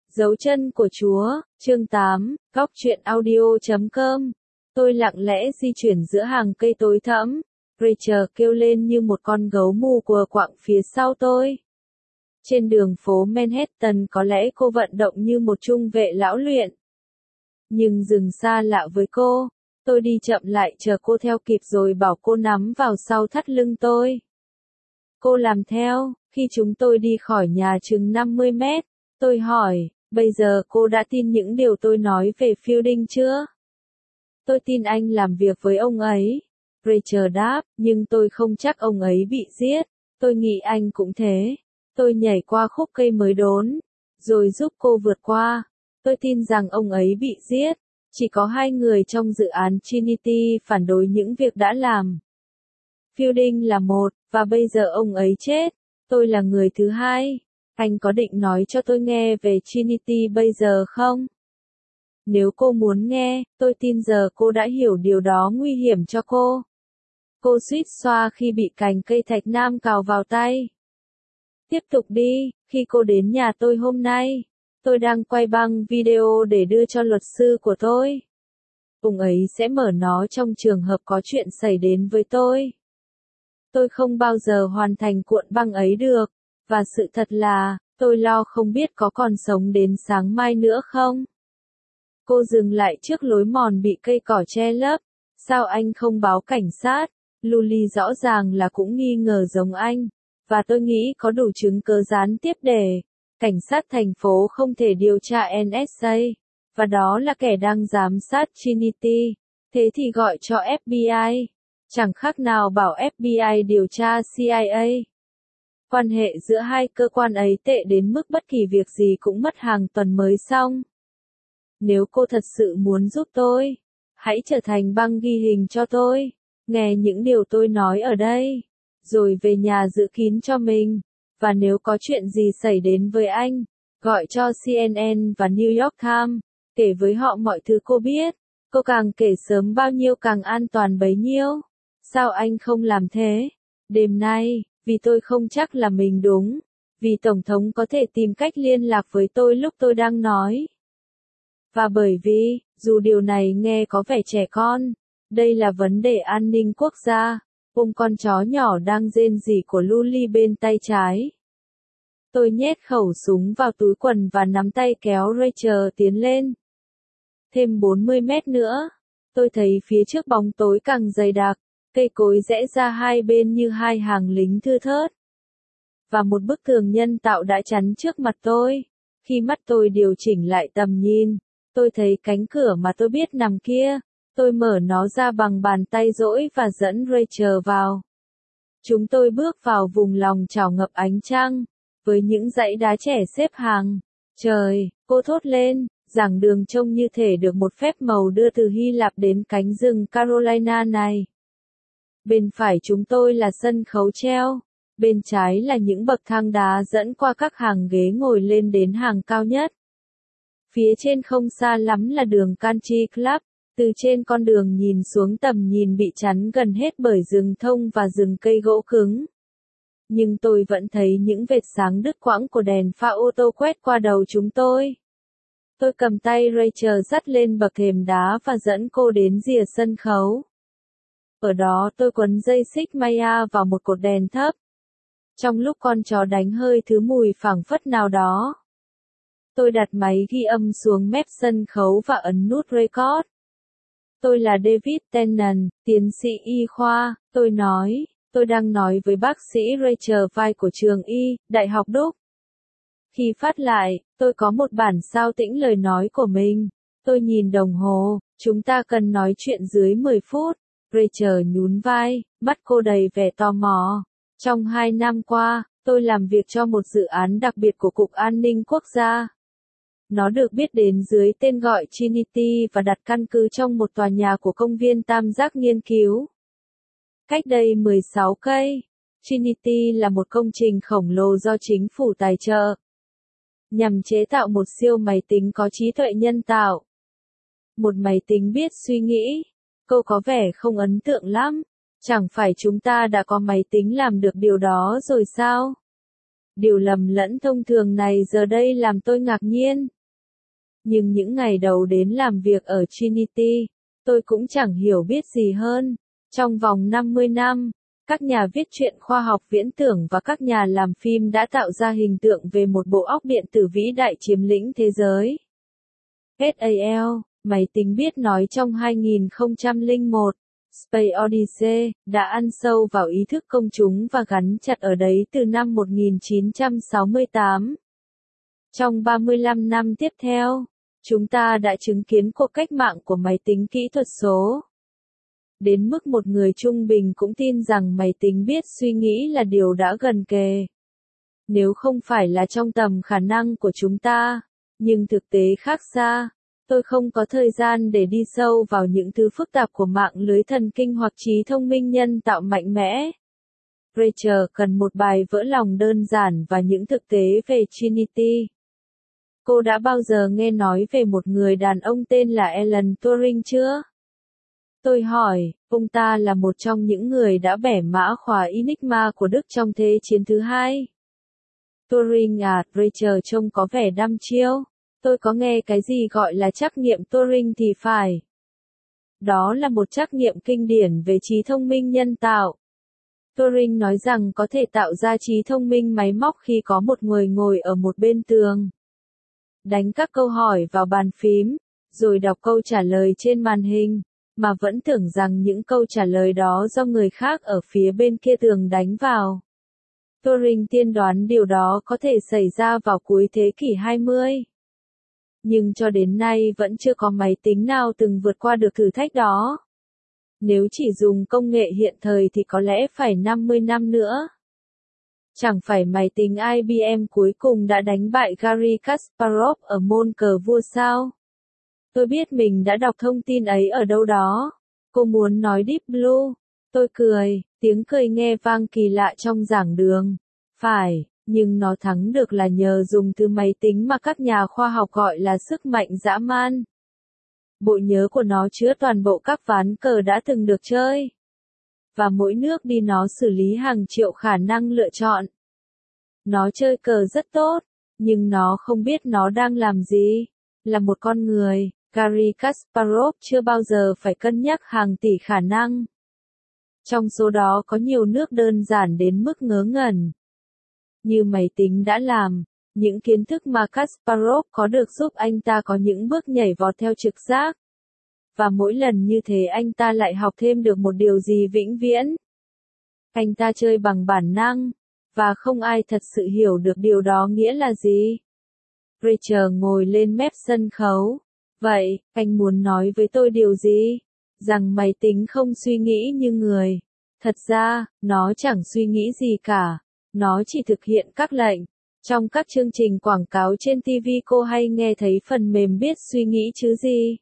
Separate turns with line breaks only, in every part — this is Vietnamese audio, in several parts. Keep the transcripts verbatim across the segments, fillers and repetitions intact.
Dấu chân của Chúa, chương tám, góc truyện audio chấm com. Tôi lặng lẽ di chuyển giữa hàng cây tối thẫm. Rachel kêu lên như một con gấu mù quờ quạng phía sau tôi. Trên đường phố Manhattan có lẽ cô vận động như một trung vệ lão luyện. Nhưng dừng xa lạ với cô. Tôi đi chậm lại chờ cô theo kịp rồi bảo cô nắm vào sau thắt lưng tôi. Cô làm theo. Khi chúng tôi đi khỏi nhà chừng năm mươi mét, tôi hỏi, bây giờ cô đã tin những điều tôi nói về Fielding chưa? Tôi tin anh làm việc với ông ấy. Rachel đáp, nhưng tôi không chắc ông ấy bị giết. Tôi nghĩ anh cũng thế. Tôi nhảy qua khúc cây mới đốn, rồi giúp cô vượt qua. Tôi tin rằng ông ấy bị giết. Chỉ có hai người trong dự án Trinity phản đối những việc đã làm. Fielding là một, và bây giờ ông ấy chết. Tôi là người thứ hai. Anh có định nói cho tôi nghe về Trinity bây giờ không? Nếu cô muốn nghe, tôi tin giờ cô đã hiểu điều đó nguy hiểm cho cô. Cô suýt xoa khi bị cành cây thạch nam cào vào tay. Tiếp tục đi, khi cô đến nhà tôi hôm nay, tôi đang quay băng video để đưa cho luật sư của tôi. Ông ấy sẽ mở nó trong trường hợp có chuyện xảy đến với tôi. Tôi không bao giờ hoàn thành cuộn băng ấy được, và sự thật là, tôi lo không biết có còn sống đến sáng mai nữa không. Cô dừng lại trước lối mòn bị cây cỏ che lấp. Sao anh không báo cảnh sát? Luli rõ ràng là cũng nghi ngờ giống anh, và tôi nghĩ có đủ chứng cớ gián tiếp để cảnh sát thành phố không thể điều tra en ét a, và đó là kẻ đang giám sát Trinity. Thế thì gọi cho ép bê i. Chẳng khác nào bảo ép bê i điều tra xê i a. Quan hệ giữa hai cơ quan ấy tệ đến mức bất kỳ việc gì cũng mất hàng tuần mới xong. Nếu cô thật sự muốn giúp tôi, hãy trở thành băng ghi hình cho tôi, nghe những điều tôi nói ở đây, rồi về nhà giữ kín cho mình, và nếu có chuyện gì xảy đến với anh, gọi cho xê en en và New York Times, kể với họ mọi thứ cô biết, cô càng kể sớm bao nhiêu càng an toàn bấy nhiêu. Sao anh không làm thế? Đêm nay, vì tôi không chắc là mình đúng, vì Tổng thống có thể tìm cách liên lạc với tôi lúc tôi đang nói. Và bởi vì, dù điều này nghe có vẻ trẻ con, đây là vấn đề an ninh quốc gia, ôm con chó nhỏ đang rên rỉ của Luli bên tay trái. Tôi nhét khẩu súng vào túi quần và nắm tay kéo Rachel tiến lên. Thêm bốn mươi mét nữa, tôi thấy phía trước bóng tối càng dày đặc, cây cối rẽ ra hai bên như hai hàng lính thưa thớt. Và một bức tường nhân tạo đã chắn trước mặt tôi. Khi mắt tôi điều chỉnh lại tầm nhìn, tôi thấy cánh cửa mà tôi biết nằm kia. Tôi mở nó ra bằng bàn tay duỗi và dẫn Rachel vào. Chúng tôi bước vào vùng lòng chảo ngập ánh trăng, với những dãy đá trẻ xếp hàng. Trời, cô thốt lên, giảng đường trông như thể được một phép màu đưa từ Hy Lạp đến cánh rừng Carolina này. Bên phải chúng tôi là sân khấu treo, bên trái là những bậc thang đá dẫn qua các hàng ghế ngồi lên đến hàng cao nhất. Phía trên không xa lắm là đường Country Club, từ trên con đường nhìn xuống tầm nhìn bị chắn gần hết bởi rừng thông và rừng cây gỗ cứng. Nhưng tôi vẫn thấy những vệt sáng đứt quãng của đèn pha ô tô quét qua đầu chúng tôi. Tôi cầm tay Rachel dắt lên bậc thềm đá và dẫn cô đến rìa sân khấu. Ở đó tôi quấn dây xích Maya vào một cột đèn thấp. Trong lúc con chó đánh hơi thứ mùi phảng phất nào đó, tôi đặt máy ghi âm xuống mép sân khấu và ấn nút record. Tôi là David Tennant, tiến sĩ y khoa, tôi nói, tôi đang nói với bác sĩ Rachel Vai của trường Y, Đại học Đúc. Khi phát lại, tôi có một bản sao tĩnh lời nói của mình. Tôi nhìn đồng hồ, chúng ta cần nói chuyện dưới mười phút. Rachel nhún vai, mắt cô đầy vẻ tò mò. Trong hai năm qua, tôi làm việc cho một dự án đặc biệt của Cục An ninh Quốc gia. Nó được biết đến dưới tên gọi Trinity và đặt căn cứ trong một tòa nhà của công viên Tam Giác nghiên cứu. Cách đây mười sáu cây, Trinity là một công trình khổng lồ do chính phủ tài trợ, nhằm chế tạo một siêu máy tính có trí tuệ nhân tạo. Một máy tính biết suy nghĩ. Câu có vẻ không ấn tượng lắm. Chẳng phải chúng ta đã có máy tính làm được điều đó rồi sao? Điều lầm lẫn thông thường này giờ đây làm tôi ngạc nhiên. Nhưng những ngày đầu đến làm việc ở Trinity, tôi cũng chẳng hiểu biết gì hơn. Trong vòng năm mươi năm, các nhà viết truyện khoa học viễn tưởng và các nhà làm phim đã tạo ra hình tượng về một bộ óc điện tử vĩ đại chiếm lĩnh thế giới. ét a lờ, máy tính biết nói trong hai nghìn không trăm lẻ một, Space Odyssey, đã ăn sâu vào ý thức công chúng và gắn chặt ở đấy từ năm một nghìn chín trăm sáu mươi tám. Trong ba mươi lăm năm tiếp theo, chúng ta đã chứng kiến cuộc cách mạng của máy tính kỹ thuật số. Đến mức một người trung bình cũng tin rằng máy tính biết suy nghĩ là điều đã gần kề. Nếu không phải là trong tầm khả năng của chúng ta, nhưng thực tế khác xa. Tôi không có thời gian để đi sâu vào những thứ phức tạp của mạng lưới thần kinh hoặc trí thông minh nhân tạo mạnh mẽ. Rachel cần một bài vỡ lòng đơn giản và những thực tế về Trinity. Cô đã bao giờ nghe nói về một người đàn ông tên là Alan Turing chưa? Tôi hỏi, ông ta là một trong những người đã bẻ mã khóa Enigma của Đức trong Thế chiến thứ hai. Turing à, Rachel trông có vẻ đăm chiêu. Tôi có nghe cái gì gọi là trắc nghiệm Turing thì phải. Đó là một trắc nghiệm kinh điển về trí thông minh nhân tạo. Turing nói rằng có thể tạo ra trí thông minh máy móc khi có một người ngồi ở một bên tường. Đánh các câu hỏi vào bàn phím, rồi đọc câu trả lời trên màn hình, mà vẫn tưởng rằng những câu trả lời đó do người khác ở phía bên kia tường đánh vào. Turing tiên đoán điều đó có thể xảy ra vào cuối thế kỷ hai mươi. Nhưng cho đến nay vẫn chưa có máy tính nào từng vượt qua được thử thách đó. Nếu chỉ dùng công nghệ hiện thời thì có lẽ phải năm mươi năm nữa. Chẳng phải máy tính I B M cuối cùng đã đánh bại Garry Kasparov ở môn cờ vua sao? Tôi biết mình đã đọc thông tin ấy ở đâu đó. Cô muốn nói Deep Blue. Tôi cười, tiếng cười nghe vang kỳ lạ trong giảng đường. Phải. Nhưng nó thắng được là nhờ dùng thứ máy tính mà các nhà khoa học gọi là sức mạnh dã man. Bộ nhớ của nó chứa toàn bộ các ván cờ đã từng được chơi. Và mỗi nước đi nó xử lý hàng triệu khả năng lựa chọn. Nó chơi cờ rất tốt, nhưng nó không biết nó đang làm gì. Là một con người, Garry Kasparov chưa bao giờ phải cân nhắc hàng tỷ khả năng. Trong số đó có nhiều nước đơn giản đến mức ngớ ngẩn. Như máy tính đã làm, những kiến thức mà Kasparov có được giúp anh ta có những bước nhảy vọt theo trực giác. Và mỗi lần như thế anh ta lại học thêm được một điều gì vĩnh viễn. Anh ta chơi bằng bản năng, và không ai thật sự hiểu được điều đó nghĩa là gì. Rachel ngồi lên mép sân khấu. Vậy, anh muốn nói với tôi điều gì? Rằng máy tính không suy nghĩ như người. Thật ra, nó chẳng suy nghĩ gì cả. Nó chỉ thực hiện các lệnh. Trong các chương trình quảng cáo trên ti vi cô hay nghe thấy phần mềm biết suy nghĩ chứ gì.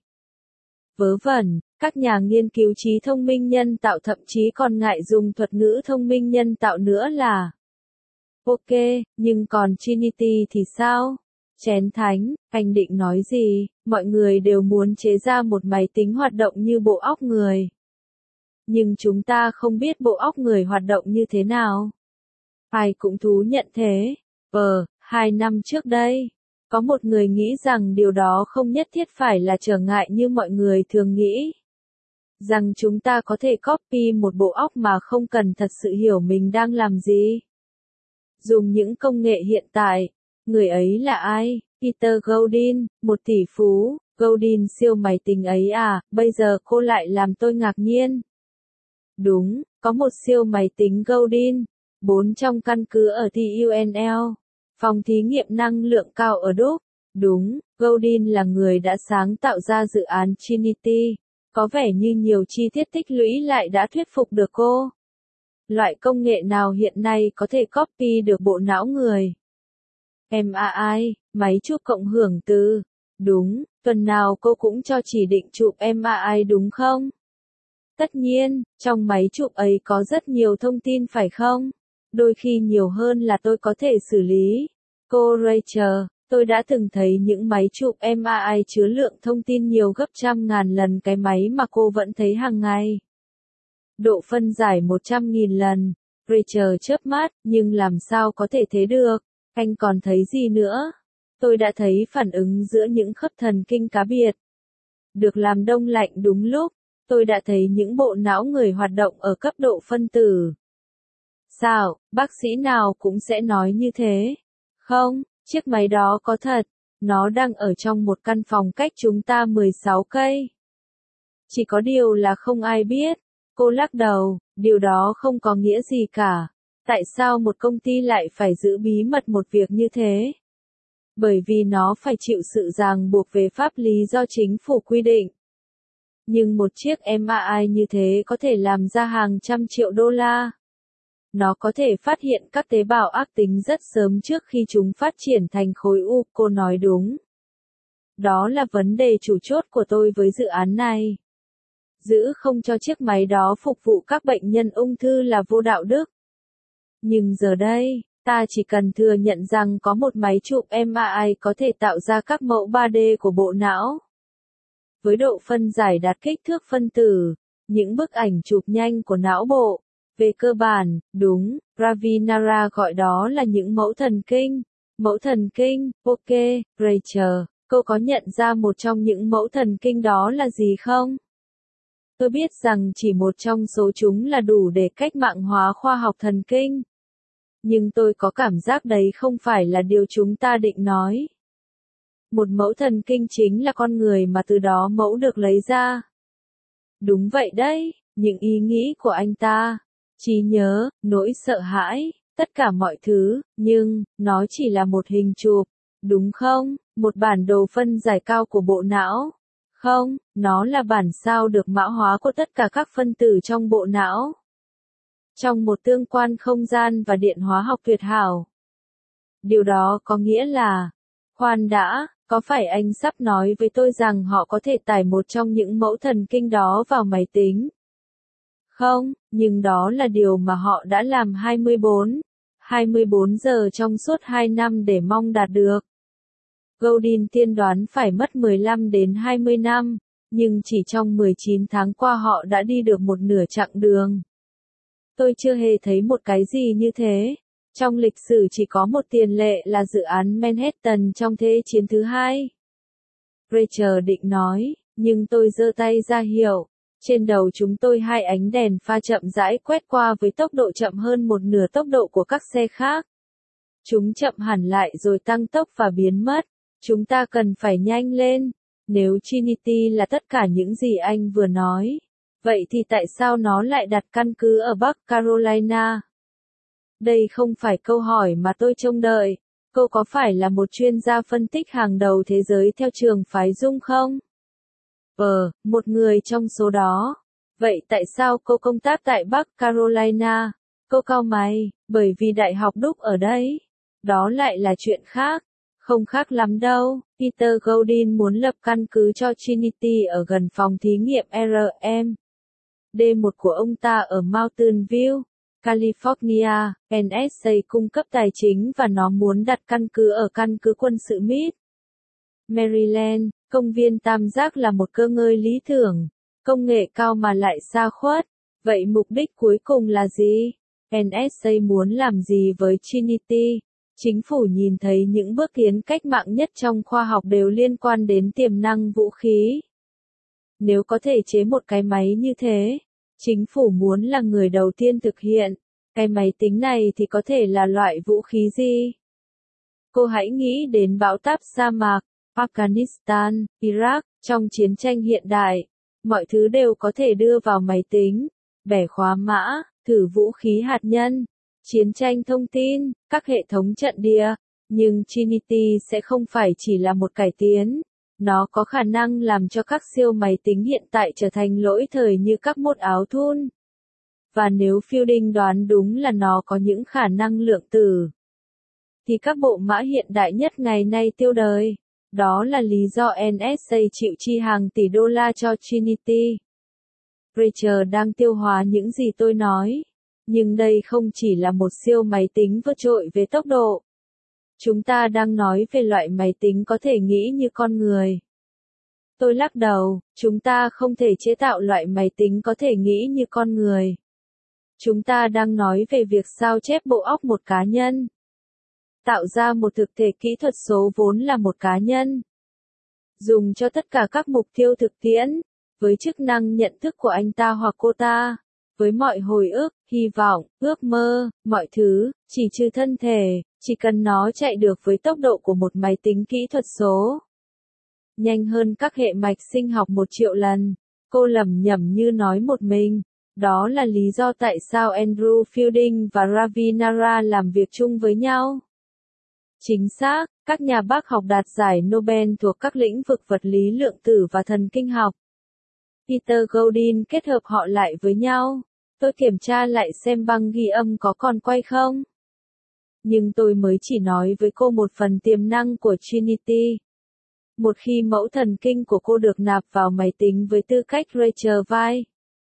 Vớ vẩn, các nhà nghiên cứu trí thông minh nhân tạo thậm chí còn ngại dùng thuật ngữ thông minh nhân tạo nữa là. Ok, nhưng còn Trinity thì sao? Chén thánh, anh định nói gì? Mọi người đều muốn chế ra một máy tính hoạt động như bộ óc người. Nhưng chúng ta không biết bộ óc người hoạt động như thế nào. Ai cũng thú nhận thế. Ờ, hai năm trước đây, có một người nghĩ rằng điều đó không nhất thiết phải là trở ngại như mọi người thường nghĩ. Rằng chúng ta có thể copy một bộ óc mà không cần thật sự hiểu mình đang làm gì. Dùng những công nghệ hiện tại, người ấy là ai? Peter Godin, một tỷ phú. Godin siêu máy tính ấy à, bây giờ cô lại làm tôi ngạc nhiên. Đúng, có một siêu máy tính Godin. Bốn trong căn cứ ở tê u en lờ, phòng thí nghiệm năng lượng cao ở Đức. Đúng, Godin là người đã sáng tạo ra dự án Trinity. Có vẻ như nhiều chi tiết tích lũy lại đã thuyết phục được cô. Loại công nghệ nào hiện nay có thể copy được bộ não người? em a i, máy chụp cộng hưởng từ. Đúng, tuần nào cô cũng cho chỉ định chụp em a i đúng không? Tất nhiên, trong máy chụp ấy có rất nhiều thông tin phải không? Đôi khi nhiều hơn là tôi có thể xử lý. Cô Rachel, tôi đã từng thấy những máy chụp em a i chứa lượng thông tin nhiều gấp trăm ngàn lần cái máy mà cô vẫn thấy hàng ngày. Độ phân giải một trăm nghìn lần. Rachel chớp mắt, nhưng làm sao có thể thế được? Anh còn thấy gì nữa? Tôi đã thấy phản ứng giữa những khớp thần kinh cá biệt được làm đông lạnh đúng lúc. Tôi đã thấy những bộ não người hoạt động ở cấp độ phân tử. Sao, bác sĩ nào cũng sẽ nói như thế? Không, chiếc máy đó có thật. Nó đang ở trong một căn phòng cách chúng ta mười sáu cây. Chỉ có điều là không ai biết. Cô lắc đầu, điều đó không có nghĩa gì cả. Tại sao một công ty lại phải giữ bí mật một việc như thế? Bởi vì nó phải chịu sự ràng buộc về pháp lý do chính phủ quy định. Nhưng một chiếc em a i như thế có thể làm ra hàng trăm triệu đô la. Nó có thể phát hiện các tế bào ác tính rất sớm trước khi chúng phát triển thành khối u, cô nói đúng. Đó là vấn đề chủ chốt của tôi với dự án này. Giữ không cho chiếc máy đó phục vụ các bệnh nhân ung thư là vô đạo đức. Nhưng giờ đây, ta chỉ cần thừa nhận rằng có một máy chụp em a i có thể tạo ra các mẫu ba D của bộ não. Với độ phân giải đạt kích thước phân tử, những bức ảnh chụp nhanh của não bộ. Về cơ bản, đúng, Ravinara gọi đó là những mẫu thần kinh. Mẫu thần kinh, ok, Rachel, cô có nhận ra một trong những mẫu thần kinh đó là gì không? Tôi biết rằng chỉ một trong số chúng là đủ để cách mạng hóa khoa học thần kinh. Nhưng tôi có cảm giác đấy không phải là điều chúng ta định nói. Một mẫu thần kinh chính là con người mà từ đó mẫu được lấy ra. Đúng vậy đấy, những ý nghĩ của anh ta, trí nhớ, nỗi sợ hãi, tất cả mọi thứ, nhưng, nó chỉ là một hình chụp, đúng không? Một bản đồ phân giải cao của bộ não. Không, nó là bản sao được mã hóa của tất cả các phân tử trong bộ não. Trong một tương quan không gian và điện hóa học tuyệt hảo. Điều đó có nghĩa là, khoan đã, có phải anh sắp nói với tôi rằng họ có thể tải một trong những mẫu thần kinh đó vào máy tính? Không, nhưng đó là điều mà họ đã làm hai mươi bốn, hai mươi bốn giờ trong suốt hai năm để mong đạt được. Godin tiên đoán phải mất mười lăm đến hai mươi năm, nhưng chỉ trong mười chín tháng qua họ đã đi được một nửa chặng đường. Tôi chưa hề thấy một cái gì như thế. Trong lịch sử chỉ có một tiền lệ là dự án Manhattan trong Thế chiến thứ hai. Rachel định nói, nhưng tôi giơ tay ra hiệu. Trên đầu chúng tôi hai ánh đèn pha chậm rãi quét qua với tốc độ chậm hơn một nửa tốc độ của các xe khác. Chúng chậm hẳn lại rồi tăng tốc và biến mất. Chúng ta cần phải nhanh lên. Nếu Trinity là tất cả những gì anh vừa nói, vậy thì tại sao nó lại đặt căn cứ ở Bắc Carolina? Đây không phải câu hỏi mà tôi trông đợi. Cô có phải là một chuyên gia phân tích hàng đầu thế giới theo trường phái Dung không? Ờ, một người trong số đó. Vậy tại sao cô công tác tại Bắc Carolina? Cô cau mày, bởi vì Đại học Duke ở đây. Đó lại là chuyện khác. Không khác lắm đâu. Peter Godin muốn lập căn cứ cho Trinity ở gần phòng thí nghiệm R M D một của ông ta ở Mountain View, California. N S A cung cấp tài chính và nó muốn đặt căn cứ ở căn cứ quân sự Mid Maryland. Công viên tam giác là một cơ ngơi lý tưởng, công nghệ cao mà lại xa khuất. Vậy mục đích cuối cùng là gì? N S A muốn làm gì với Trinity? Chính phủ nhìn thấy những bước tiến cách mạng nhất trong khoa học đều liên quan đến tiềm năng vũ khí. Nếu có thể chế một cái máy như thế, chính phủ muốn là người đầu tiên thực hiện. Cái máy tính này thì có thể là loại vũ khí gì? Cô hãy nghĩ đến bão táp sa mạc, Afghanistan, Iraq, trong chiến tranh hiện đại. Mọi thứ đều có thể đưa vào máy tính, bẻ khóa mã, thử vũ khí hạt nhân, chiến tranh thông tin, các hệ thống trận địa. Nhưng Trinity sẽ không phải chỉ là một cải tiến. Nó có khả năng làm cho các siêu máy tính hiện tại trở thành lỗi thời như các mốt áo thun. Và nếu Fielding đoán đúng là nó có những khả năng lượng tử, thì các bộ mã hiện đại nhất ngày nay tiêu đời. Đó là lý do N S A chịu chi hàng tỷ đô la cho Trinity. Rachel đang tiêu hóa những gì tôi nói. Nhưng đây không chỉ là một siêu máy tính vượt trội về tốc độ. Chúng ta đang nói về loại máy tính có thể nghĩ như con người. Tôi lắc đầu, chúng ta không thể chế tạo loại máy tính có thể nghĩ như con người. Chúng ta đang nói về việc sao chép bộ óc một cá nhân. tạo ra một thực thể kỹ thuật số vốn là một cá nhân. Dùng cho tất cả các mục tiêu thực tiễn, với chức năng nhận thức của anh ta hoặc cô ta, với mọi hồi ức, hy vọng, ước mơ, mọi thứ, chỉ trừ thân thể, chỉ cần nó chạy được với tốc độ của một máy tính kỹ thuật số. Nhanh hơn các hệ mạch sinh học một triệu lần, cô lẩm nhẩm như nói một mình. Đó là lý do tại sao Andrew Fielding và Ravi Nara làm việc chung với nhau. Chính xác, các nhà bác học đạt giải Nobel thuộc các lĩnh vực vật lý lượng tử và thần kinh học. Peter Godin kết hợp họ lại với nhau. Tôi kiểm tra lại xem băng ghi âm có còn quay không. Nhưng tôi mới chỉ nói với cô một phần tiềm năng của Trinity. Một khi mẫu thần kinh của cô được nạp vào máy tính với tư cách Rachel Weisz.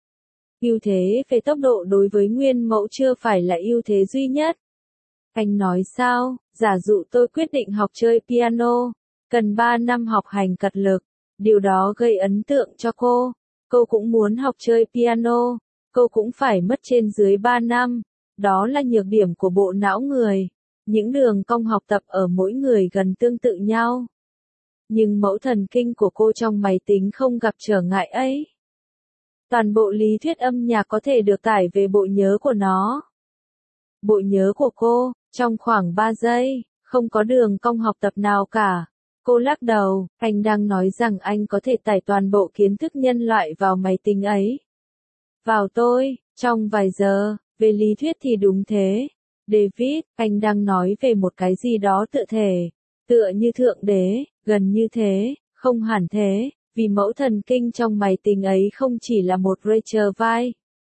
Ưu thế về tốc độ đối với nguyên mẫu chưa phải là ưu thế duy nhất. Anh nói sao, giả dụ tôi quyết định học chơi piano, cần ba năm học hành cật lực, điều đó gây ấn tượng cho cô. Cô cũng muốn học chơi piano, cô cũng phải mất trên dưới ba năm. Đó là nhược điểm của bộ não người. Những đường cong học tập ở mỗi người gần tương tự nhau. Nhưng mẫu thần kinh của cô trong máy tính không gặp trở ngại ấy. Toàn bộ lý thuyết âm nhạc có thể được tải về bộ nhớ của nó. Bộ nhớ của cô, trong khoảng ba giây, không có đường cong học tập nào cả. Cô lắc đầu, anh đang nói rằng anh có thể tải toàn bộ kiến thức nhân loại vào máy tính ấy. Vào tôi, trong vài giờ, về lý thuyết thì đúng thế. David, anh đang nói về một cái gì đó tự thể, tựa như thượng đế, gần như thế, không hẳn thế. Vì mẫu thần kinh trong máy tính ấy không chỉ là một Rachel Weisz.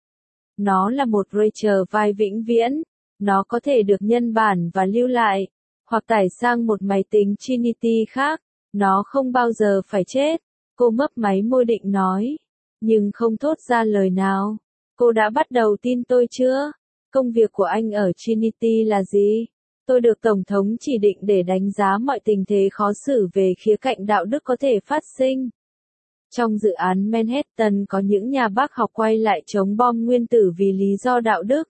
Nó là một Rachel Weisz vĩnh viễn. Nó có thể được nhân bản và lưu lại, hoặc tải sang một máy tính Trinity khác. Nó không bao giờ phải chết. Cô mấp máy môi định nói. Nhưng không thốt ra lời nào. Cô đã bắt đầu tin tôi chưa? Công việc của anh ở Trinity là gì? Tôi được Tổng thống chỉ định để đánh giá mọi tình thế khó xử về khía cạnh đạo đức có thể phát sinh. Trong dự án Manhattan có những nhà bác học quay lại chống bom nguyên tử vì lý do đạo đức.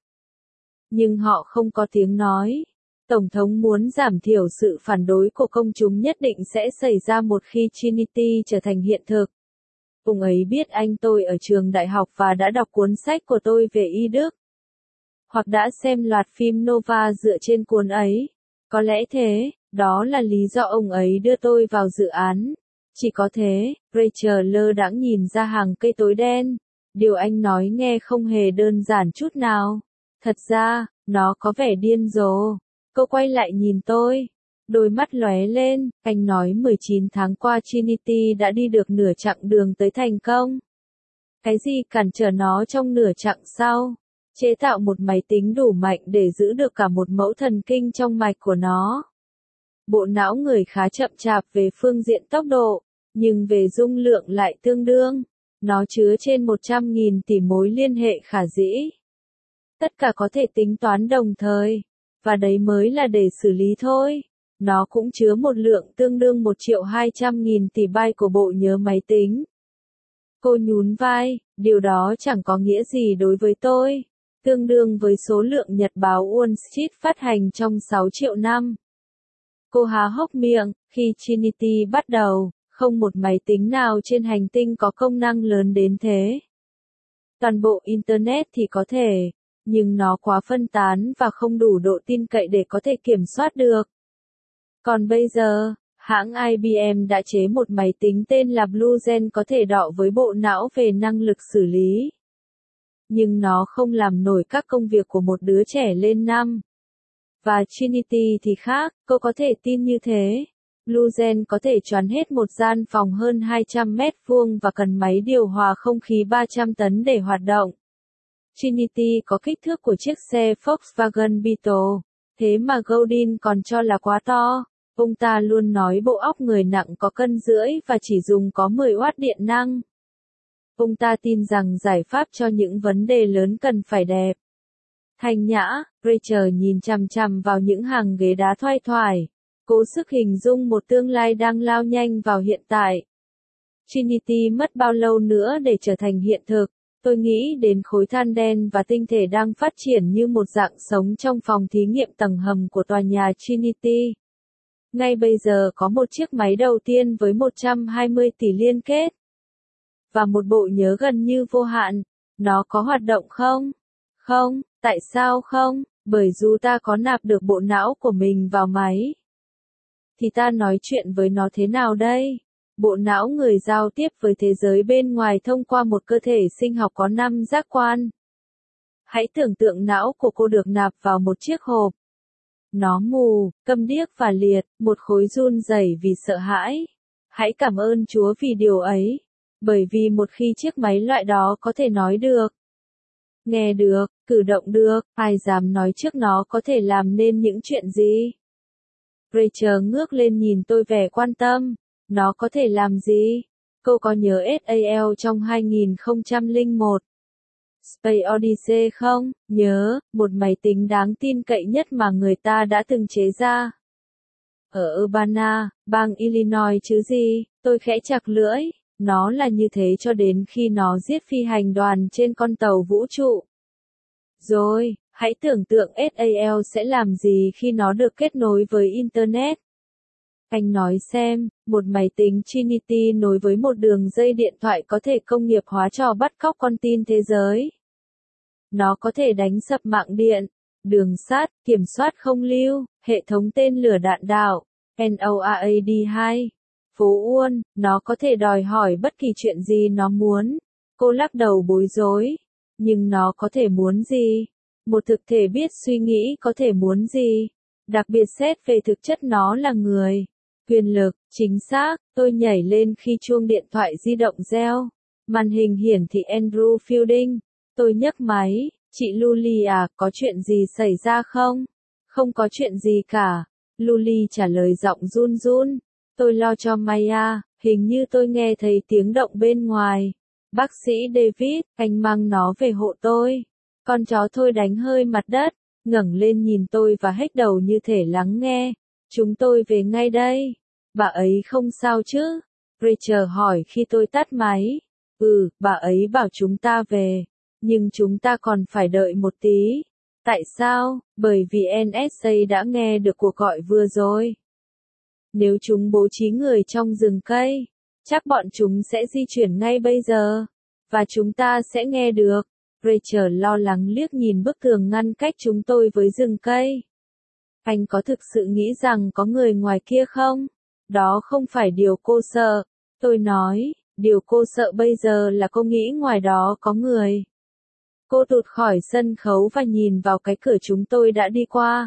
Nhưng họ không có tiếng nói. Tổng thống muốn giảm thiểu sự phản đối của công chúng nhất định sẽ xảy ra một khi Trinity trở thành hiện thực. Ông ấy biết anh tôi ở trường đại học và đã đọc cuốn sách của tôi về y đức. Hoặc đã xem loạt phim Nova dựa trên cuốn ấy. Có lẽ thế, đó là lý do ông ấy đưa tôi vào dự án. Chỉ có thế, Rachel lơ đãng nhìn ra hàng cây tối đen. Điều anh nói nghe không hề đơn giản chút nào. Thật ra, nó có vẻ điên rồ. Cô quay lại nhìn tôi. Đôi mắt lóe lên, anh nói mười chín tháng qua Trinity đã đi được nửa chặng đường tới thành công. Cái gì cản trở nó trong nửa chặng sau? Chế tạo một máy tính đủ mạnh để giữ được cả một mẫu thần kinh trong mạch của nó. Bộ não người khá chậm chạp về phương diện tốc độ, nhưng về dung lượng lại tương đương. Nó chứa trên một trăm nghìn tỷ mối liên hệ khả dĩ. Tất cả có thể tính toán đồng thời. Và đấy mới là để xử lý thôi. Nó cũng chứa một lượng tương đương một triệu hai trăm nghìn tỷ byte của bộ nhớ máy tính. Cô nhún vai, điều đó chẳng có nghĩa gì đối với tôi. Tương đương với số lượng nhật báo Wall Street phát hành trong sáu triệu năm. Cô há hốc miệng, khi Trinity bắt đầu, không một máy tính nào trên hành tinh có công năng lớn đến thế. Toàn bộ Internet thì có thể, nhưng nó quá phân tán và không đủ độ tin cậy để có thể kiểm soát được. Còn bây giờ, hãng I B M đã chế một máy tính tên là Blue Gen có thể đọ với bộ não về năng lực xử lý. Nhưng nó không làm nổi các công việc của một đứa trẻ lên năm. Và Trinity thì khác, cô có thể tin như thế. Blue Gen có thể choán hết một gian phòng hơn hai trăm mét vuông và cần máy điều hòa không khí ba trăm tấn để hoạt động. Trinity có kích thước của chiếc xe Volkswagen Beetle, thế mà Godin còn cho là quá to. Ông ta luôn nói bộ óc người nặng có cân rưỡi và chỉ dùng có mười oát điện năng. Ông ta tin rằng giải pháp cho những vấn đề lớn cần phải đẹp. Thanh nhã, Rachel nhìn chằm chằm vào những hàng ghế đá thoai thoải. Cố sức hình dung một tương lai đang lao nhanh vào hiện tại. Trinity mất bao lâu nữa để trở thành hiện thực? Tôi nghĩ đến khối than đen và tinh thể đang phát triển như một dạng sống trong phòng thí nghiệm tầng hầm của tòa nhà Trinity. Ngay bây giờ có một chiếc máy đầu tiên với một trăm hai mươi tỷ liên kết. Và một bộ nhớ gần như vô hạn. Nó có hoạt động không? Không, tại sao không? Bởi dù ta có nạp được bộ não của mình vào máy, thì ta nói chuyện với nó thế nào đây? Bộ não người giao tiếp với thế giới bên ngoài thông qua một cơ thể sinh học có năm giác quan. Hãy tưởng tượng não của cô được nạp vào một chiếc hộp. Nó mù, câm điếc và liệt, một khối run rẩy vì sợ hãi. Hãy cảm ơn Chúa vì điều ấy. Bởi vì một khi chiếc máy loại đó có thể nói được, nghe được, cử động được, ai dám nói trước nó có thể làm nên những chuyện gì? Rachel ngước lên nhìn tôi vẻ quan tâm. Nó có thể làm gì? Cô có nhớ ét a lờ trong hai nghìn không trăm lẻ một? Space Odyssey không? Nhớ, một máy tính đáng tin cậy nhất mà người ta đã từng chế ra. Ở Urbana, bang Illinois chứ gì? Tôi khẽ chặt lưỡi. Nó là như thế cho đến khi nó giết phi hành đoàn trên con tàu vũ trụ. Rồi, hãy tưởng tượng ét a lờ sẽ làm gì khi nó được kết nối với Internet. Anh nói xem, một máy tính Trinity nối với một đường dây điện thoại có thể công nghiệp hóa trò bắt cóc con tin thế giới. Nó có thể đánh sập mạng điện, đường sắt, kiểm soát không lưu, hệ thống tên lửa đạn đạo, NORAD hai, phố Uôn, nó có thể đòi hỏi bất kỳ chuyện gì nó muốn. Cô lắc đầu bối rối. Nhưng nó có thể muốn gì? Một thực thể biết suy nghĩ có thể muốn gì? Đặc biệt xét về thực chất nó là người. Quyền lực, chính xác, tôi nhảy lên khi chuông điện thoại di động reo. Màn hình hiển thị Andrew Fielding. Tôi nhấc máy, chị Lulie à, có chuyện gì xảy ra không? Không có chuyện gì cả. Lulie trả lời giọng run run. Tôi lo cho Maya, hình như tôi nghe thấy tiếng động bên ngoài. Bác sĩ David, anh mang nó về hộ tôi. Con chó thôi đánh hơi mặt đất, ngẩng lên nhìn tôi và hếch đầu như thể lắng nghe. Chúng tôi về ngay đây. Bà ấy không sao chứ? Rachel hỏi khi tôi tắt máy. Ừ, bà ấy bảo chúng ta về. Nhưng chúng ta còn phải đợi một tí. Tại sao? Bởi vì en ét a đã nghe được cuộc gọi vừa rồi. Nếu chúng bố trí người trong rừng cây, chắc bọn chúng sẽ di chuyển ngay bây giờ. Và chúng ta sẽ nghe được. Rachel lo lắng liếc nhìn bức tường ngăn cách chúng tôi với rừng cây. Anh có thực sự nghĩ rằng có người ngoài kia không? Đó không phải điều cô sợ. Tôi nói, điều cô sợ bây giờ là cô nghĩ ngoài đó có người. Cô tụt khỏi sân khấu và nhìn vào cái cửa chúng tôi đã đi qua.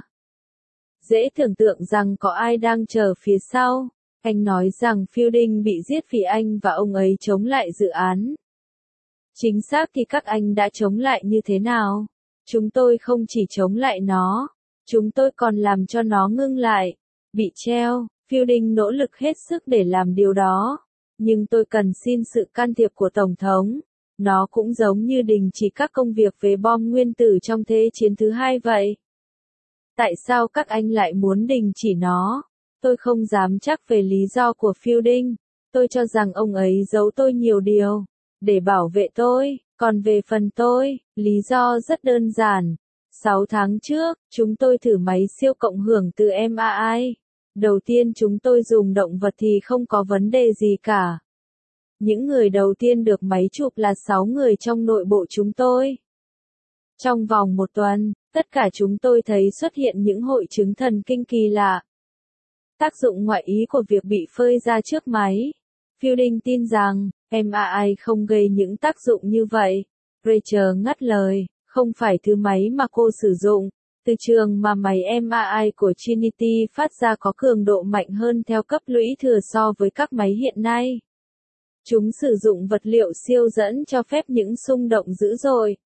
Dễ tưởng tượng rằng có ai đang chờ phía sau. Anh nói rằng Fielding bị giết vì anh và ông ấy chống lại dự án. Chính xác thì các anh đã chống lại như thế nào? Chúng tôi không chỉ chống lại nó, chúng tôi còn làm cho nó ngưng lại, bị treo. Fielding nỗ lực hết sức để làm điều đó. Nhưng tôi cần xin sự can thiệp của Tổng thống. Nó cũng giống như đình chỉ các công việc về bom nguyên tử trong Thế chiến thứ hai vậy. Tại sao các anh lại muốn đình chỉ nó? Tôi không dám chắc về lý do của Fielding. Tôi cho rằng ông ấy giấu tôi nhiều điều. Để bảo vệ tôi. Còn về phần tôi, lý do rất đơn giản. Sáu tháng trước, chúng tôi thử máy siêu cộng hưởng từ em a i. Đầu tiên chúng tôi dùng động vật thì không có vấn đề gì cả. Những người đầu tiên được máy chụp là sáu người trong nội bộ chúng tôi. Trong vòng một tuần, tất cả chúng tôi thấy xuất hiện những hội chứng thần kinh kỳ lạ. Tác dụng ngoại ý của việc bị phơi ra trước máy. Fielding tin rằng, em a i không gây những tác dụng như vậy. Rachel ngắt lời, không phải thứ máy mà cô sử dụng. Từ trường mà máy em a i của Trinity phát ra có cường độ mạnh hơn theo cấp lũy thừa so với các máy hiện nay. Chúng sử dụng vật liệu siêu dẫn cho phép những xung động dữ dội.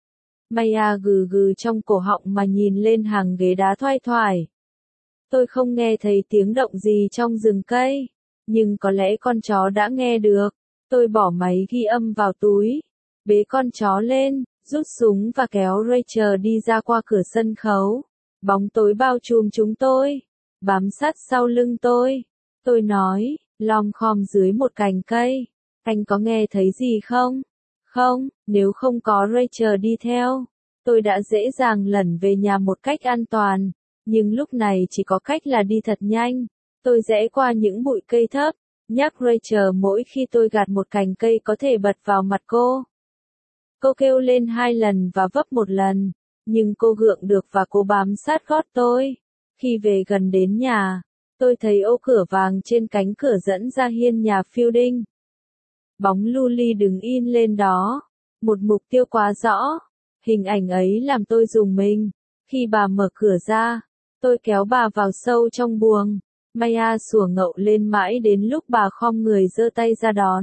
Maya gừ gừ trong cổ họng mà nhìn lên hàng ghế đá thoai thoải. Tôi không nghe thấy tiếng động gì trong rừng cây, nhưng có lẽ con chó đã nghe được. Tôi bỏ máy ghi âm vào túi, bế con chó lên, rút súng và kéo Rachel đi ra qua cửa sân khấu. Bóng tối bao trùm chúng tôi, bám sát sau lưng tôi. Tôi nói, lom khom dưới một cành cây. Anh có nghe thấy gì không? Không, nếu không có Rachel đi theo, tôi đã dễ dàng lẩn về nhà một cách an toàn, nhưng lúc này chỉ có cách là đi thật nhanh. Tôi rẽ qua những bụi cây thấp, nhắc Rachel mỗi khi tôi gạt một cành cây có thể bật vào mặt cô. Cô kêu lên hai lần và vấp một lần, nhưng cô gượng được và cô bám sát gót tôi. Khi về gần đến nhà, tôi thấy ô cửa vàng trên cánh cửa dẫn ra hiên nhà Fielding. Bóng Luli đứng in lên đó, một mục tiêu quá rõ. Hình ảnh ấy làm tôi rùng mình. Khi bà mở cửa ra, tôi kéo bà vào sâu trong buồng. Maya sủa ngậu lên mãi đến lúc bà khom người giơ tay ra đón.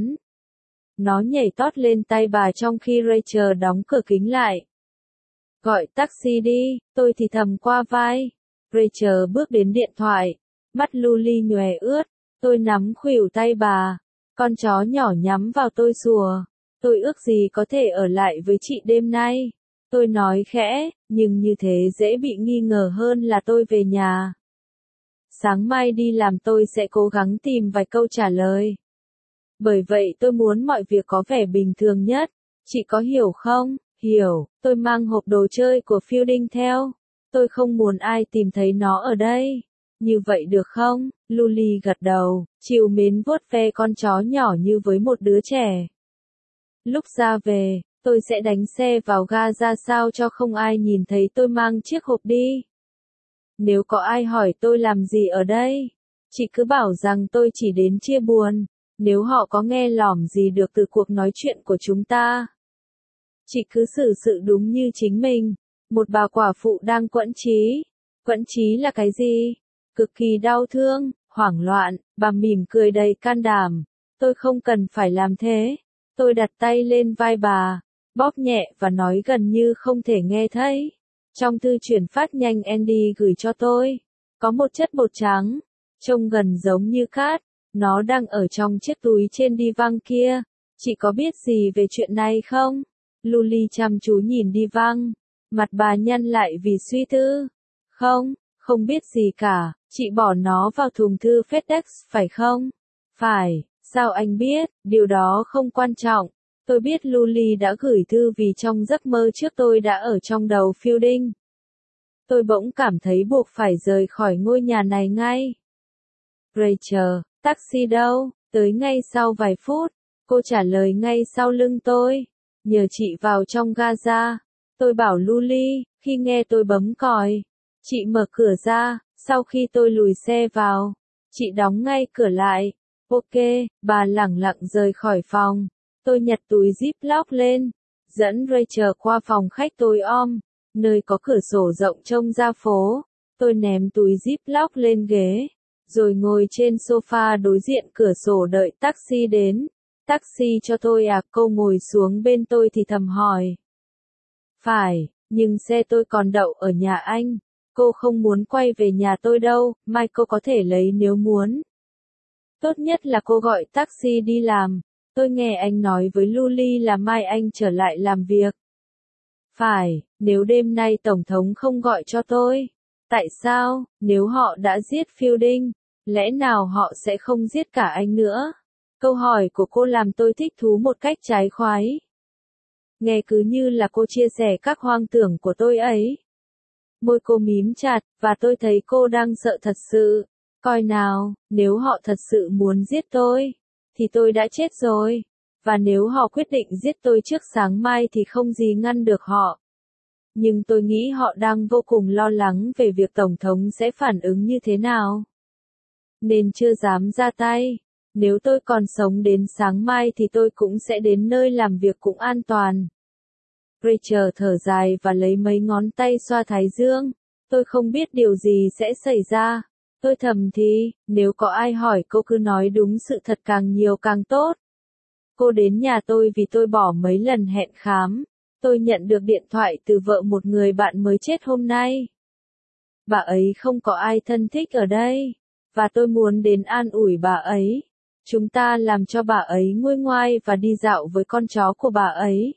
Nó nhảy tót lên tay bà trong khi Rachel đóng cửa kính lại. Gọi taxi đi, tôi thì thầm qua vai. Rachel bước đến điện thoại, mắt Luli nhòe ướt. Tôi nắm khuỷu tay bà. Con chó nhỏ nhắm vào tôi sủa. Tôi ước gì có thể ở lại với chị đêm nay. Tôi nói khẽ, nhưng như thế dễ bị nghi ngờ hơn là tôi về nhà. Sáng mai đi làm tôi sẽ cố gắng tìm vài câu trả lời. Bởi vậy tôi muốn mọi việc có vẻ bình thường nhất. Chị có hiểu không? Hiểu, tôi mang hộp đồ chơi của Fielding theo. Tôi không muốn ai tìm thấy nó ở đây. Như vậy được không? Luli gật đầu, trìu mến vuốt ve con chó nhỏ như với một đứa trẻ. Lúc ra về, tôi sẽ đánh xe vào ga ra sao cho không ai nhìn thấy tôi mang chiếc hộp đi. Nếu có ai hỏi tôi làm gì ở đây, chị cứ bảo rằng tôi chỉ đến chia buồn. Nếu họ có nghe lỏm gì được từ cuộc nói chuyện của chúng ta, chị cứ xử sự đúng như chính mình. Một bà quả phụ đang quẫn trí. Quẫn trí là cái gì? Cực kỳ đau thương, hoảng loạn, bà mỉm cười đầy can đảm. Tôi không cần phải làm thế. Tôi đặt tay lên vai bà, bóp nhẹ và nói gần như không thể nghe thấy. Trong thư chuyển phát nhanh Andy gửi cho tôi, có một chất bột trắng, trông gần giống như cát. Nó đang ở trong chiếc túi trên đi văng kia. Chị có biết gì về chuyện này không? Luli chăm chú nhìn đi văng. Mặt bà nhăn lại vì suy tư. Không, không biết gì cả. Chị bỏ nó vào thùng thư FedEx, phải không? Phải. Sao anh biết? Điều đó không quan trọng. Tôi biết Luli đã gửi thư vì trong giấc mơ trước tôi đã ở trong đầu Fielding. Tôi bỗng cảm thấy buộc phải rời khỏi ngôi nhà này ngay. Rachel, taxi đâu? Tới ngay sau vài phút. Cô trả lời ngay sau lưng tôi. Nhờ chị vào trong Gaza. Tôi bảo Luli, khi nghe tôi bấm còi. Chị mở cửa ra, sau khi tôi lùi xe vào. Chị đóng ngay cửa lại. Ok, bà lẳng lặng rời khỏi phòng. Tôi nhặt túi Ziploc lên, dẫn Rachel qua phòng khách tối om, nơi có cửa sổ rộng trông ra phố. Tôi ném túi Ziploc lên ghế, rồi ngồi trên sofa đối diện cửa sổ đợi taxi đến. Taxi cho tôi à? Cô ngồi xuống bên tôi thì thầm hỏi. Phải, nhưng xe tôi còn đậu ở nhà anh. Cô không muốn quay về nhà tôi đâu, mai cô có thể lấy nếu muốn. Tốt nhất là cô gọi taxi đi làm. Tôi nghe anh nói với Luli là mai anh trở lại làm việc. Phải, nếu đêm nay Tổng thống không gọi cho tôi. Tại sao, nếu họ đã giết Fielding, lẽ nào họ sẽ không giết cả anh nữa? Câu hỏi của cô làm tôi thích thú một cách trái khoái. Nghe cứ như là cô chia sẻ các hoang tưởng của tôi ấy. Môi cô mím chặt, và tôi thấy cô đang sợ thật sự. Coi nào, nếu họ thật sự muốn giết tôi, thì tôi đã chết rồi. Và nếu họ quyết định giết tôi trước sáng mai thì không gì ngăn được họ. Nhưng tôi nghĩ họ đang vô cùng lo lắng về việc Tổng thống sẽ phản ứng như thế nào. Nên chưa dám ra tay. Nếu tôi còn sống đến sáng mai thì tôi cũng sẽ đến nơi làm việc cũng an toàn. Rachel thở dài và lấy mấy ngón tay xoa thái dương. Tôi không biết điều gì sẽ xảy ra. Tôi thầm thì, nếu có ai hỏi cô cứ nói đúng sự thật càng nhiều càng tốt. Cô đến nhà tôi vì tôi bỏ mấy lần hẹn khám. Tôi nhận được điện thoại từ vợ một người bạn mới chết hôm nay. Bà ấy không có ai thân thích ở đây. Và tôi muốn đến an ủi bà ấy. Chúng ta làm cho bà ấy nguôi ngoai và đi dạo với con chó của bà ấy.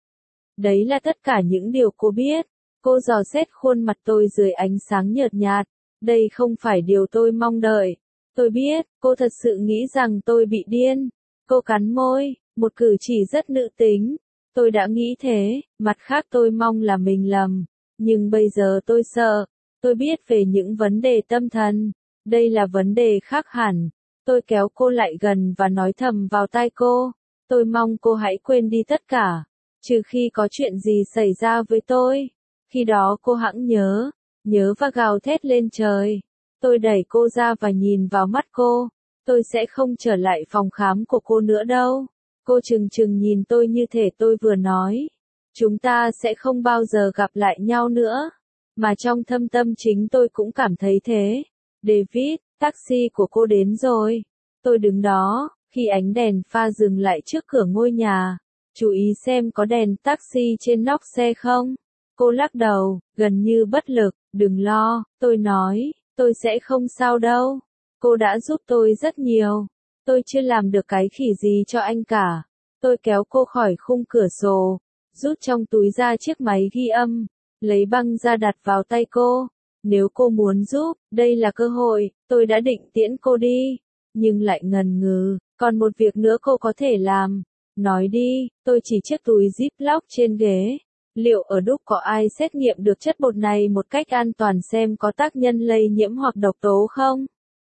Đấy là tất cả những điều cô biết. Cô dò xét khuôn mặt tôi dưới ánh sáng nhợt nhạt. Đây không phải điều tôi mong đợi. Tôi biết, cô thật sự nghĩ rằng tôi bị điên. Cô cắn môi, một cử chỉ rất nữ tính. Tôi đã nghĩ thế, mặt khác tôi mong là mình lầm. Nhưng bây giờ tôi sợ. Tôi biết về những vấn đề tâm thần. Đây là vấn đề khác hẳn. Tôi kéo cô lại gần và nói thầm vào tai cô. Tôi mong cô hãy quên đi tất cả. Trừ khi có chuyện gì xảy ra với tôi. Khi đó cô hẵng nhớ. Nhớ và gào thét lên trời. Tôi đẩy cô ra và nhìn vào mắt cô. Tôi sẽ không trở lại phòng khám của cô nữa đâu. Cô trừng trừng nhìn tôi như thể tôi vừa nói. Chúng ta sẽ không bao giờ gặp lại nhau nữa. Mà trong thâm tâm chính tôi cũng cảm thấy thế. David, taxi của cô đến rồi. Tôi đứng đó, khi ánh đèn pha dừng lại trước cửa ngôi nhà. Chú ý xem có đèn taxi trên nóc xe không? Cô lắc đầu, gần như bất lực. Đừng lo, tôi nói, tôi sẽ không sao đâu. Cô đã giúp tôi rất nhiều. Tôi chưa làm được cái khỉ gì cho anh cả. Tôi kéo cô khỏi khung cửa sổ, rút trong túi ra chiếc máy ghi âm, lấy băng ra đặt vào tay cô. Nếu cô muốn giúp, đây là cơ hội. Tôi đã định tiễn cô đi, nhưng lại ngần ngừ. Còn một việc nữa cô có thể làm. Nói đi. Tôi chỉ chiếc túi Ziploc trên ghế. Liệu ở Đức có ai xét nghiệm được chất bột này một cách an toàn xem có tác nhân lây nhiễm hoặc độc tố không?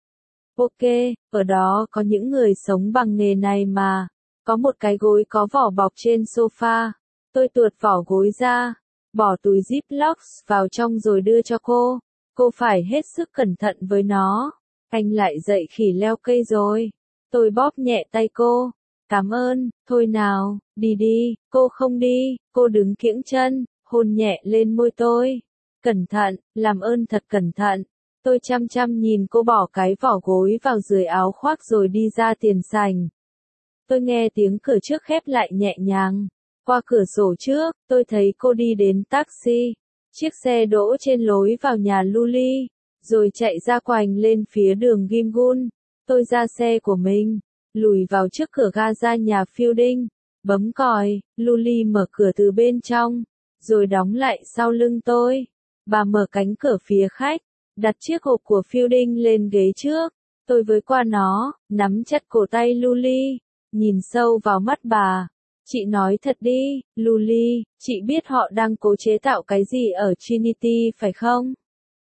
Ok, ở đó có những người sống bằng nghề này mà. Có một cái gối có vỏ bọc trên sofa. Tôi tuột vỏ gối ra, bỏ túi Ziploc vào trong rồi đưa cho cô. Cô phải hết sức cẩn thận với nó. Anh lại dậy khỉ leo cây rồi. Tôi bóp nhẹ tay cô. Cảm ơn, thôi nào, đi đi. Cô không đi. Cô đứng kiễng chân, hôn nhẹ lên môi tôi. Cẩn thận, làm ơn thật cẩn thận. Tôi chăm chăm nhìn cô bỏ cái vỏ gối vào dưới áo khoác rồi đi ra tiền sảnh. Tôi nghe tiếng cửa trước khép lại nhẹ nhàng. Qua cửa sổ trước, tôi thấy cô đi đến taxi. Chiếc xe đỗ trên lối vào nhà Luli, rồi chạy ra quành lên phía đường Gimgun. Tôi ra xe của mình, lùi vào trước cửa ga ra nhà Fielding, bấm còi. Luli mở cửa từ bên trong, rồi đóng lại sau lưng tôi. Bà mở cánh cửa phía khách, đặt chiếc hộp của Fielding lên ghế trước. Tôi với qua nó, nắm chặt cổ tay Luli, nhìn sâu vào mắt bà. Chị nói thật đi, Luli, chị biết họ đang cố chế tạo cái gì ở Trinity phải không?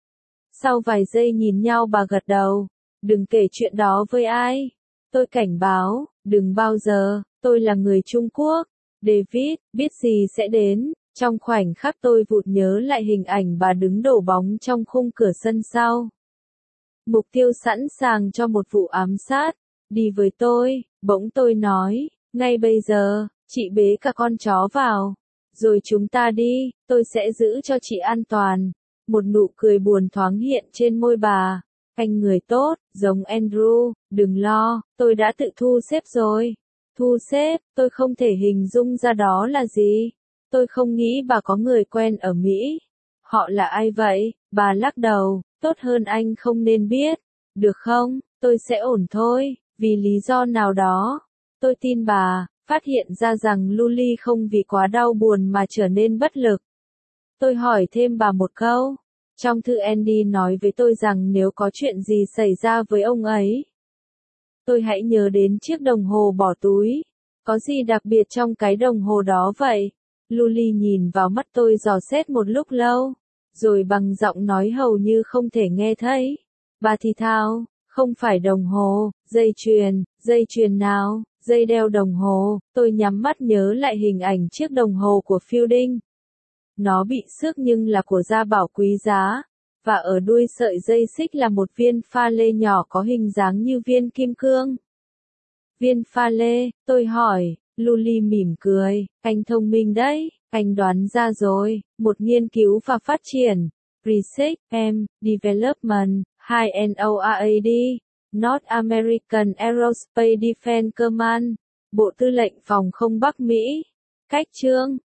Sau vài giây nhìn nhau bà gật đầu. Đừng kể chuyện đó với ai. Tôi cảnh báo, đừng bao giờ. Tôi là người Trung Quốc. David, biết gì sẽ đến. Trong khoảnh khắc tôi vụt nhớ lại hình ảnh bà đứng đổ bóng trong khung cửa sân sau. Mục tiêu sẵn sàng cho một vụ ám sát. Đi với tôi, bỗng tôi nói, ngay bây giờ, chị bế cả con chó vào. Rồi chúng ta đi, tôi sẽ giữ cho chị an toàn. Một nụ cười buồn thoáng hiện trên môi bà. Anh người tốt, giống Andrew, đừng lo, tôi đã tự thu xếp rồi. Thu xếp, tôi không thể hình dung ra đó là gì. Tôi không nghĩ bà có người quen ở Mỹ. Họ là ai vậy? Bà lắc đầu, tốt hơn anh không nên biết. Được không, tôi sẽ ổn thôi, vì lý do nào đó. Tôi tin bà, phát hiện ra rằng Luli không vì quá đau buồn mà trở nên bất lực. Tôi hỏi thêm bà một câu. Trong thư Andy nói với tôi rằng nếu có chuyện gì xảy ra với ông ấy, tôi hãy nhớ đến chiếc đồng hồ bỏ túi. Có gì đặc biệt trong cái đồng hồ đó vậy? Luli nhìn vào mắt tôi dò xét một lúc lâu, rồi bằng giọng nói hầu như không thể nghe thấy. Bà thì thào, không phải đồng hồ, dây chuyền, dây chuyền nào, dây đeo đồng hồ. Tôi nhắm mắt nhớ lại hình ảnh chiếc đồng hồ của Fielding. Nó bị xước nhưng là của gia bảo quý giá, và ở đuôi sợi dây xích là một viên pha lê nhỏ có hình dáng như viên kim cương. Viên pha lê, tôi hỏi. Luli mỉm cười, anh thông minh đấy, anh đoán ra rồi. Một nghiên cứu và phát triển, Research and Development, hai N O R A D, North American Aerospace Defense Command, Bộ Tư lệnh Phòng không Bắc Mỹ. Cách chương